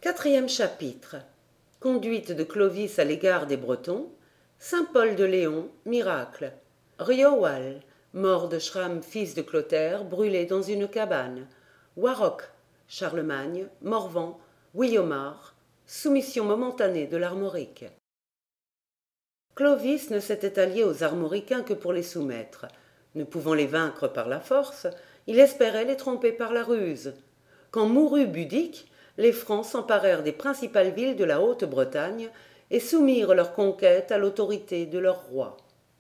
Quatrième chapitre. Conduite de Clovis à l'égard des Bretons. Saint Paul de Léon, miracle. Riowal, mort de Schramm, fils de Clotaire, brûlé dans une cabane. Warrock, Charlemagne, Morvan, Guiomard, soumission momentanée de l'Armorique. Clovis ne s'était allié aux Armoricains que pour les soumettre. Ne pouvant les vaincre par la force, il espérait les tromper par la ruse. Quand mourut Budic, les Francs s'emparèrent des principales villes de la Haute-Bretagne et soumirent leur conquête à l'autorité de leur roi.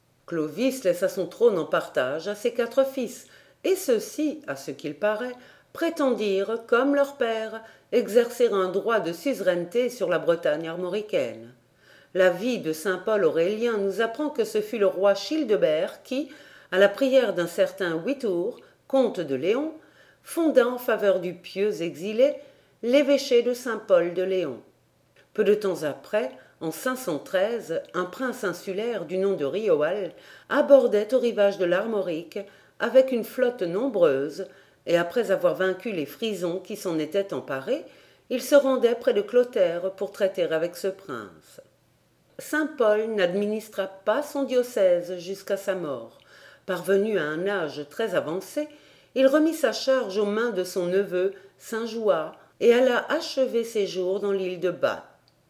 Clovis laissa son trône en partage à ses 4 fils, et ceux-ci, à ce qu'il paraît, prétendirent, comme leur père, exercer un droit de suzeraineté sur la Bretagne armoricaine. La vie de saint Paul Aurélien nous apprend que ce fut le roi Childebert qui, à la prière d'un certain Witour, comte de Léon, fonda en faveur du pieux exilé l'évêché de Saint-Paul de Léon. Peu de temps après, en 513, un prince insulaire du nom de Riowal abordait au rivage de l'Armorique avec une flotte nombreuse, et après avoir vaincu les Frisons qui s'en étaient emparés, il se rendait près de Clotaire pour traiter avec ce prince. Saint Paul n'administra pas son diocèse jusqu'à sa mort. Parvenu à un âge très avancé, il remit sa charge aux mains de son neveu, saint Jouart, et alla achever ses jours dans l'île de Bath.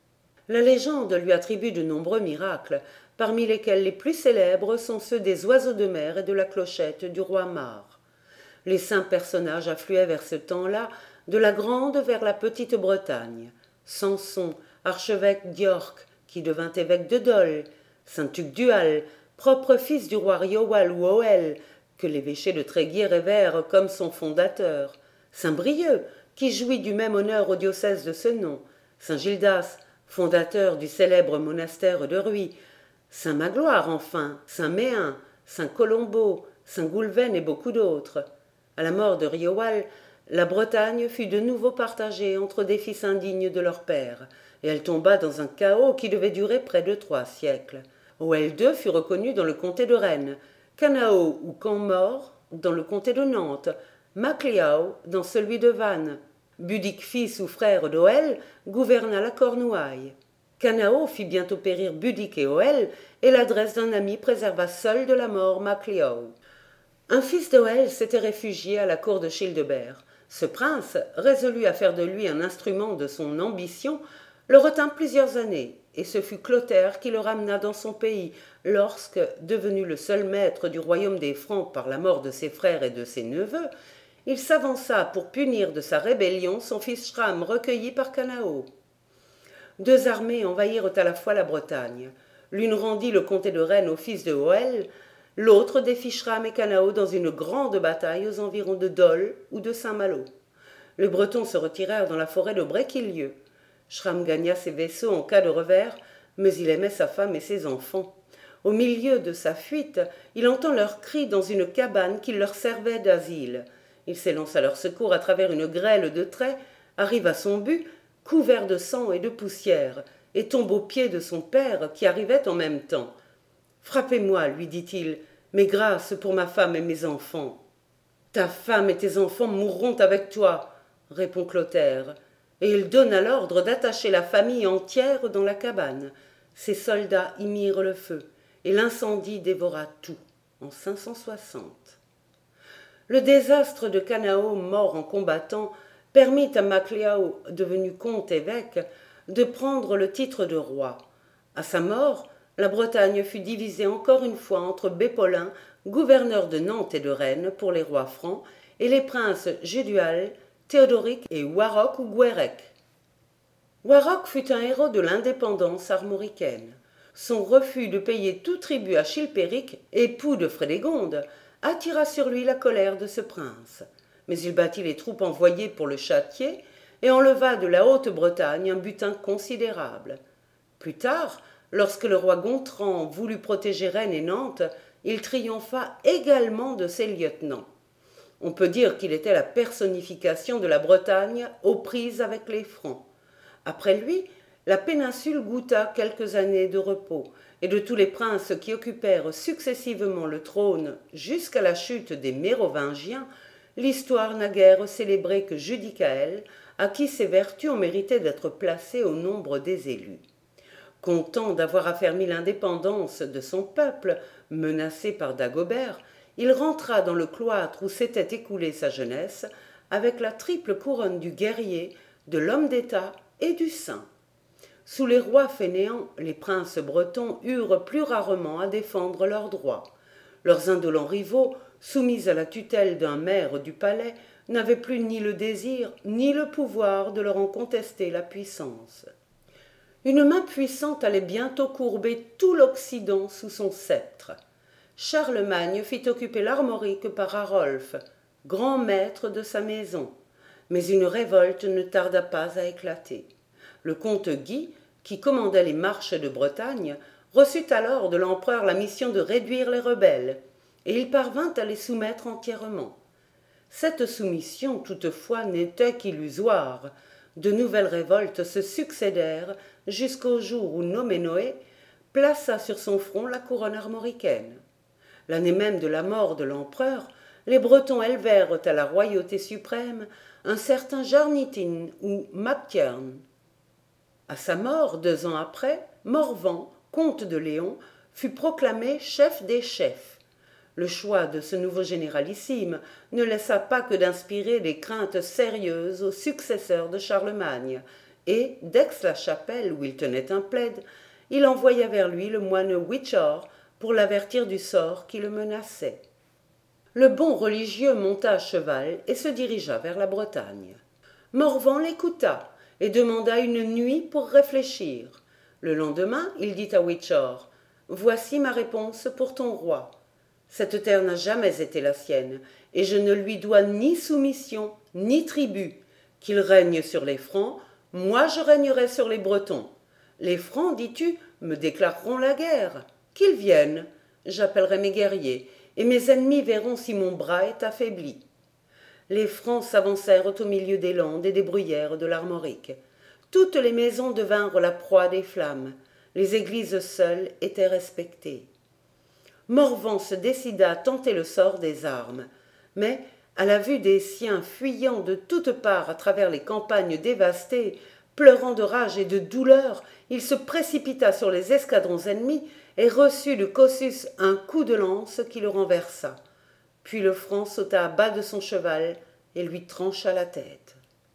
La légende lui attribue de nombreux miracles, parmi lesquels les plus célèbres sont ceux des oiseaux de mer et de la clochette du roi Mar. Les saints personnages affluaient vers ce temps-là de la Grande vers la Petite Bretagne. Samson, archevêque d'York, qui devint évêque de Dol, saint Tugdual, propre fils du roi Riowal ou Oel, que l'évêché de Tréguier révère comme son fondateur, saint Brieuc, qui jouit du même honneur au diocèse de ce nom, saint Gildas, fondateur du célèbre monastère de Ruy, saint Magloire enfin, saint Méen, saint Colombo, saint Goulven et beaucoup d'autres. À la mort de Riowal, la Bretagne fut de nouveau partagée entre des fils indignes de leur père, et elle tomba dans un chaos qui devait durer près de 3 siècles. Oel II fut reconnu dans le comté de Rennes, Canao ou Cammor dans le comté de Nantes, Macliau dans celui de Vannes. Budic, fils ou frère d'Oel, gouverna la Cornouaille. Canao fit bientôt périr Budic et Oel, et l'adresse d'un ami préserva seul de la mort Macliau. Un fils d'Oel s'était réfugié à la cour de Childebert. Ce prince, résolu à faire de lui un instrument de son ambition, le retint plusieurs années, et ce fut Clotaire qui le ramena dans son pays, lorsque, devenu le seul maître du royaume des Francs par la mort de ses frères et de ses neveux, il s'avança pour punir de sa rébellion son fils Schramm recueilli par Canao. 2 armées envahirent à la fois la Bretagne. L'une rendit le comté de Rennes au fils de Oel, l'autre défit Schramm et Canao dans une grande bataille aux environs de Dol ou de Saint-Malo. Les Bretons se retirèrent dans la forêt de Bréquilieu. Schramm gagna ses vaisseaux en cas de revers, mais il aimait sa femme et ses enfants. Au milieu de sa fuite, il entend leurs cris dans une cabane qui leur servait d'asile. Il s'élance à leur secours à travers une grêle de traits, arrive à son but, couvert de sang et de poussière, et tombe aux pieds de son père qui arrivait en même temps. « Frappez-moi, lui dit-il, mais grâce pour ma femme et mes enfants. »« Ta femme et tes enfants mourront avec toi, » répond Clotaire, et il donna l'ordre d'attacher la famille entière dans la cabane. Ses soldats y mirent le feu, et l'incendie dévora tout, en 560. Le désastre de Canao, mort en combattant, permit à Macliau, devenu comte-évêque, de prendre le titre de roi. À sa mort, la Bretagne fut divisée encore une fois entre Bépolin, gouverneur de Nantes et de Rennes pour les rois francs, et les princes Judual, Théodoric et Warrock ou Guérec. Warrock fut un héros de l'indépendance armoricaine. Son refus de payer tout tribut à Chilpéric, époux de Frédégonde, attira sur lui la colère de ce prince. Mais il battit les troupes envoyées pour le châtier et enleva de la Haute-Bretagne un butin considérable. Plus tard, lorsque le roi Gontran voulut protéger Rennes et Nantes, il triompha également de ses lieutenants. On peut dire qu'il était la personnification de la Bretagne aux prises avec les Francs. Après lui, la péninsule goûta quelques années de repos, et de tous les princes qui occupèrent successivement le trône jusqu'à la chute des Mérovingiens, l'histoire n'a guère célébré que Judicaël, à qui ses vertus ont mérité d'être placées au nombre des élus. Content d'avoir affermi l'indépendance de son peuple, menacé par Dagobert, il rentra dans le cloître où s'était écoulée sa jeunesse, avec la triple couronne du guerrier, de l'homme d'État et du saint. Sous les rois fainéants, les princes bretons eurent plus rarement à défendre leurs droits. Leurs indolents rivaux, soumis à la tutelle d'un maire du palais, n'avaient plus ni le désir ni le pouvoir de leur en contester la puissance. Une main puissante allait bientôt courber tout l'Occident sous son sceptre. Charlemagne fit occuper l'Armorique par Arolphe, grand maître de sa maison, mais une révolte ne tarda pas à éclater. Le comte Guy, qui commandait les marches de Bretagne, reçut alors de l'empereur la mission de réduire les rebelles, et il parvint à les soumettre entièrement. Cette soumission, toutefois, n'était qu'illusoire. De nouvelles révoltes se succédèrent jusqu'au jour où Noménoé plaça sur son front la couronne armoricaine. L'année même de la mort de l'empereur, les Bretons élevèrent à la royauté suprême un certain Jarnitin ou Mactiern. À sa mort, 2 ans après, Morvan, comte de Léon, fut proclamé chef des chefs. Le choix de ce nouveau généralissime ne laissa pas que d'inspirer des craintes sérieuses aux successeurs de Charlemagne, et, d'Aix-la-Chapelle, où il tenait un plaid, il envoya vers lui le moine Wichor pour l'avertir du sort qui le menaçait. Le bon religieux monta à cheval et se dirigea vers la Bretagne. Morvan l'écouta et demanda une nuit pour réfléchir. Le lendemain, il dit à Wichor : « Voici ma réponse pour ton roi. Cette terre n'a jamais été la sienne, et je ne lui dois ni soumission, ni tribut. Qu'il règne sur les Francs, moi je régnerai sur les Bretons. Les Francs, dis-tu, me déclareront la guerre. Qu'ils viennent, j'appellerai mes guerriers, et mes ennemis verront si mon bras est affaibli. » Les Francs s'avancèrent au milieu des landes et des bruyères de l'Armorique. Toutes les maisons devinrent la proie des flammes. Les églises seules étaient respectées. Morvan se décida à tenter le sort des armes, mais, à la vue des siens fuyant de toutes parts à travers les campagnes dévastées, pleurant de rage et de douleur, il se précipita sur les escadrons ennemis et reçut de Kossuth un coup de lance qui le renversa. Puis le Franc sauta à bas de son cheval et lui trancha la tête.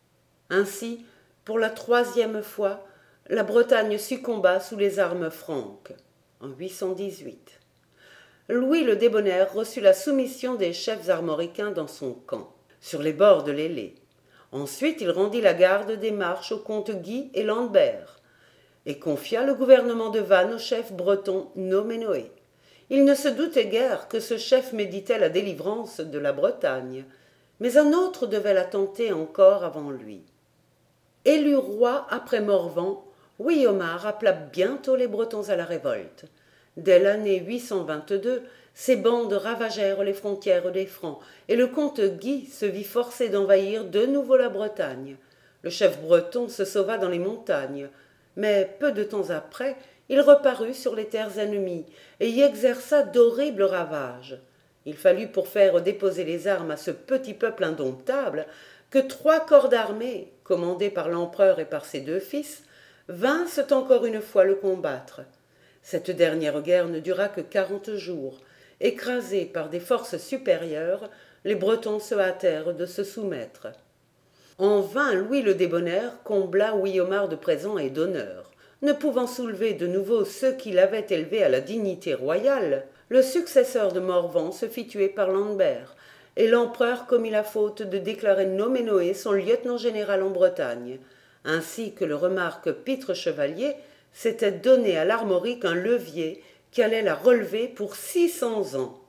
Ainsi, pour la 3e fois, la Bretagne succomba sous les armes franques, en 818. Louis le Débonnaire reçut la soumission des chefs armoricains dans son camp, sur les bords de l'Ailée. Ensuite, il rendit la garde des marches aux comtes Guy et Landbert, et confia le gouvernement de Vannes au chef breton Noménoé. Il ne se doutait guère que ce chef méditait la délivrance de la Bretagne, mais un autre devait la tenter encore avant lui. Élu roi après Morvan, Guillomar appela bientôt les Bretons à la révolte. Dès l'année 822, ces bandes ravagèrent les frontières des Francs, et le comte Guy se vit forcé d'envahir de nouveau la Bretagne. Le chef breton se sauva dans les montagnes, mais peu de temps après, il reparut sur les terres ennemies et y exerça d'horribles ravages. Il fallut pour faire déposer les armes à ce petit peuple indomptable que 3 corps d'armée, commandés par l'empereur et par ses 2 fils, vinssent encore une fois le combattre. Cette dernière guerre ne dura que 40 jours. Écrasés par des forces supérieures, les Bretons se hâtèrent de se soumettre. En vain, Louis le Débonnaire combla Guillomar de présents et d'honneurs. Ne pouvant soulever de nouveau ceux qui l'avaient élevé à la dignité royale, le successeur de Morvan se fit tuer par Landbert, et l'empereur commit la faute de déclarer Noménoé son lieutenant général en Bretagne, ainsi que le remarque Pitre Chevalier, s'était donné à l'Armorique un levier qui allait la relever pour 600 ans.